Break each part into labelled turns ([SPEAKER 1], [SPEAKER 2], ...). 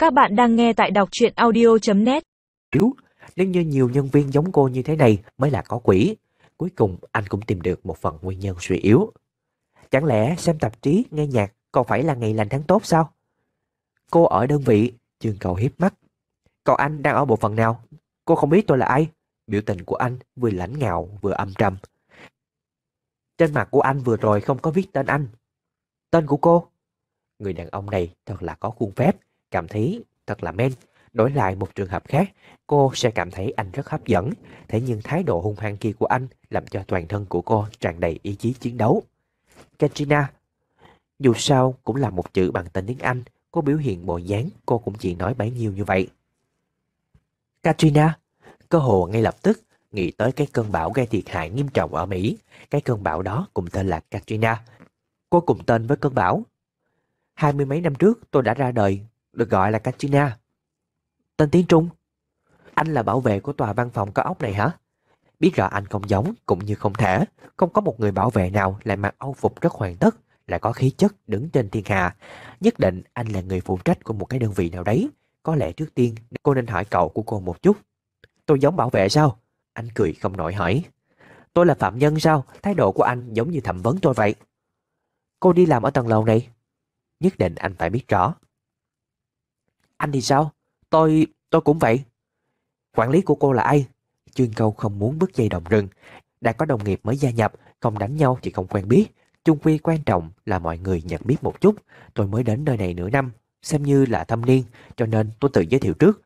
[SPEAKER 1] Các bạn đang nghe tại đọc truyện audio.net.
[SPEAKER 2] Nếu như nhiều nhân viên giống cô như thế này mới là có quỷ. Cuối cùng anh cũng tìm được một phần nguyên nhân suy yếu. Chẳng lẽ xem tạp chí, nghe nhạc còn phải là ngày lành tháng tốt sao? Cô ở đơn vị, Chương Cầu hiếp mắt. Còn anh đang ở bộ phận nào? Cô không biết tôi là ai? Biểu tình của anh vừa lãnh ngạo vừa âm trầm. Trên mặt của anh vừa rồi không có viết tên anh. Tên của cô? Người đàn ông này thật là có khuôn phép, cảm thấy thật là men. Đổi lại một trường hợp khác, cô sẽ cảm thấy anh rất hấp dẫn. Thế nhưng thái độ hung hăng kia của anh làm cho toàn thân của cô tràn đầy ý chí chiến đấu. Katrina. Dù sao cũng là một chữ bằng tên tiếng Anh, cô biểu hiện bộ dáng cô cũng chỉ nói bấy nhiêu như vậy. Katrina. Cơ hồ ngay lập tức nghĩ tới cái cơn bão gây thiệt hại nghiêm trọng ở Mỹ. Cái cơn bão đó cùng tên là Katrina. Cô cùng tên với cơn bão. 20 mấy năm trước tôi đã ra đời, được gọi là Katrina. Tên tiếng Trung. Anh là bảo vệ của tòa văn phòng cao ốc này hả? Biết rõ anh không giống cũng như không thể. Không có một người bảo vệ nào lại mặc âu phục rất hoàn tất, lại có khí chất đứng trên thiên hạ. Nhất định anh là người phụ trách của một cái đơn vị nào đấy. Có lẽ trước tiên cô nên hỏi cậu của cô một chút. Tôi giống bảo vệ sao? Anh cười không nổi hỏi. Tôi là phạm nhân sao? Thái độ của anh giống như thẩm vấn tôi vậy. Cô đi làm ở tầng lầu này? Nhất định anh phải biết rõ. Anh thì sao? Tôi cũng vậy. Quản lý của cô là ai? Chương Câu không muốn bứt dây động rừng. Đã có đồng nghiệp mới gia nhập, không đánh nhau thì không quen biết. Chung quy quan trọng là mọi người nhận biết một chút. Tôi mới đến nơi này nửa năm, xem như là thâm niên, cho nên tôi tự giới thiệu trước.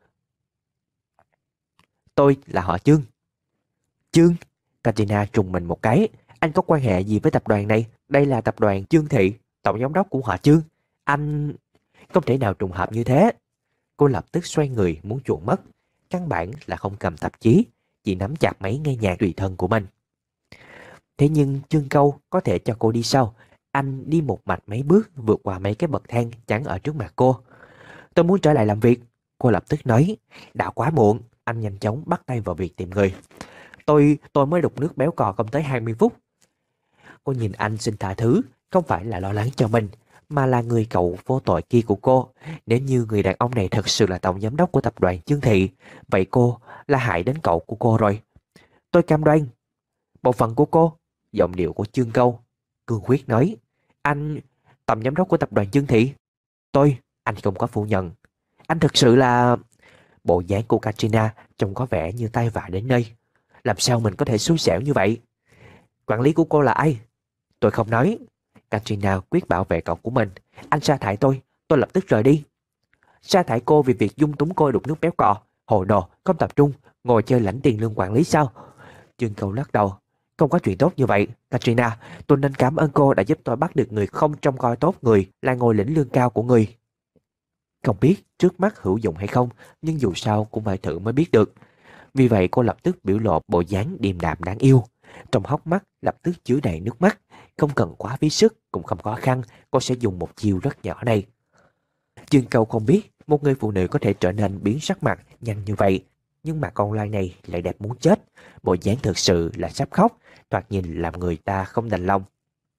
[SPEAKER 2] Tôi là họ Chương. Chương? Katrina trùng mình một cái. Anh có quan hệ gì với tập đoàn này? Đây là tập đoàn Chương Thị, tổng giám đốc của họ Chương. Anh... Không thể nào trùng hợp như thế. Cô lập tức xoay người muốn chuồn mất. Căn bản là không cầm tạp chí, chỉ nắm chặt máy nghe nhạc tùy thân của mình. Thế nhưng Chương Câu có thể cho cô đi sau. Anh đi một mạch mấy bước vượt qua mấy cái bậc thang chắn ở trước mặt cô. Tôi muốn trở lại làm việc. Cô lập tức nói. Đã quá muộn. Anh nhanh chóng bắt tay vào việc tìm người. Tôi mới đục nước béo cò không tới 20 phút. Cô nhìn anh xin tha thứ, không phải là lo lắng cho mình, mà là người cậu vô tội kia của cô. Nếu như người đàn ông này thật sự là tổng giám đốc của tập đoàn Chương Thị, vậy cô là hại đến cậu của cô rồi. Tôi cam đoan. Bộ phận của cô. Giọng điệu của Chương Câu cương quyết nói. Anh tổng giám đốc của tập đoàn Chương Thị? Anh không có phủ nhận. Anh thực sự là... Bộ dáng của Katrina trông có vẻ như tai vạ đến nơi. Làm sao mình có thể xui xẻo như vậy? Quản lý của cô là ai? Tôi không nói. Katrina quyết bảo vệ cậu của mình. Anh sa thải tôi lập tức rời đi. Sa thải cô vì việc dung túng cô đục nước béo cò. Hồ đồ, không tập trung, ngồi chơi lãnh tiền lương quản lý sao? Chương Cầu lắc đầu. Không có chuyện tốt như vậy, Katrina. Tôi nên cảm ơn cô đã giúp tôi bắt được người không trông coi tốt người, là ngồi lĩnh lương cao của người. Không biết trước mắt hữu dụng hay không, nhưng dù sao cũng phải thử mới biết được. Vì vậy cô lập tức biểu lộ bộ dáng điềm đạm đáng yêu. Trong hốc mắt lập tức chứa đầy nước mắt. Không cần quá phí sức, cũng không khó khăn, cô sẽ dùng một chiêu rất nhỏ này. Chương Cầu không biết một người phụ nữ có thể trở nên biến sắc mặt nhanh như vậy. Nhưng mà con Loan này lại đẹp muốn chết. Bộ dáng thực sự là sắp khóc, thoạt nhìn làm người ta không đành lòng.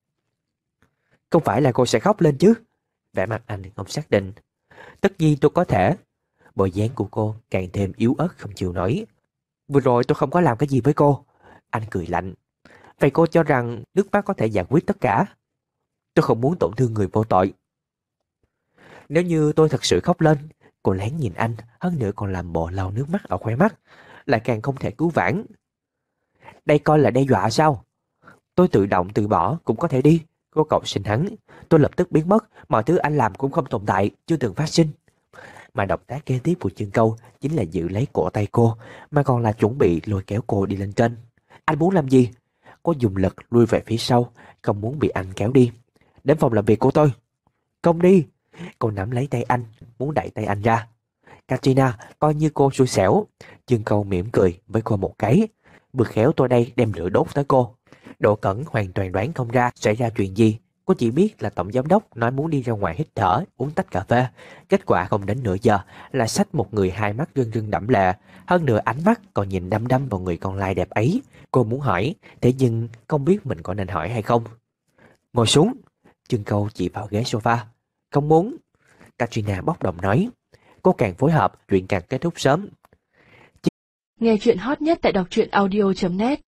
[SPEAKER 2] Không phải là cô sẽ khóc lên chứ? Vẻ mặt anh không xác định. Tất nhiên tôi có thể. Bộ dáng của cô càng thêm yếu ớt không chịu nổi. Vừa rồi tôi không có làm cái gì với cô. Anh cười lạnh. Vậy cô cho rằng nước mắt có thể giải quyết tất cả? Tôi không muốn tổn thương người vô tội. Nếu như tôi thật sự khóc lên, cô lén nhìn anh, hơn nữa còn làm bộ lau nước mắt ở khóe mắt, lại càng không thể cứu vãn. Đây coi là đe dọa sao? Tôi tự động từ bỏ cũng có thể đi. Cô cậu xin hắn. Tôi lập tức biến mất, mọi thứ anh làm cũng không tồn tại, chưa từng phát sinh. Mà động tác kế tiếp của Chương Câu chính là giữ lấy cổ tay cô, mà còn là chuẩn bị lôi kéo cô đi lên trên. Anh muốn làm gì? Cô dùng lực lui về phía sau, không muốn bị anh kéo đi. Đến phòng làm việc của tôi. Không đi. Cô nắm lấy tay anh, muốn đẩy tay anh ra. Katrina, coi như cô xui xẻo. Chương Câu mỉm cười với cô một cái. Vừa khéo tôi đây đem lửa đốt tới cô. Đỗ Cẩn hoàn toàn đoán không ra xảy ra chuyện gì. Cô chỉ biết là tổng giám đốc nói muốn đi ra ngoài hít thở, uống tách cà phê. Kết quả không đến nửa giờ là xách một người hai mắt rưng rưng đẫm lệ. Hơn nữa ánh mắt còn nhìn đăm đăm vào người con lai đẹp ấy. Cô muốn hỏi, thế nhưng không biết mình có nên hỏi hay không. Ngồi xuống. Chương Câu chỉ vào ghế sofa. Không muốn. Katrina bốc đồng nói. cô càng phối hợp, chuyện càng kết thúc sớm.
[SPEAKER 3] Nghe chuyện hot nhất tại đọc truyện audio.net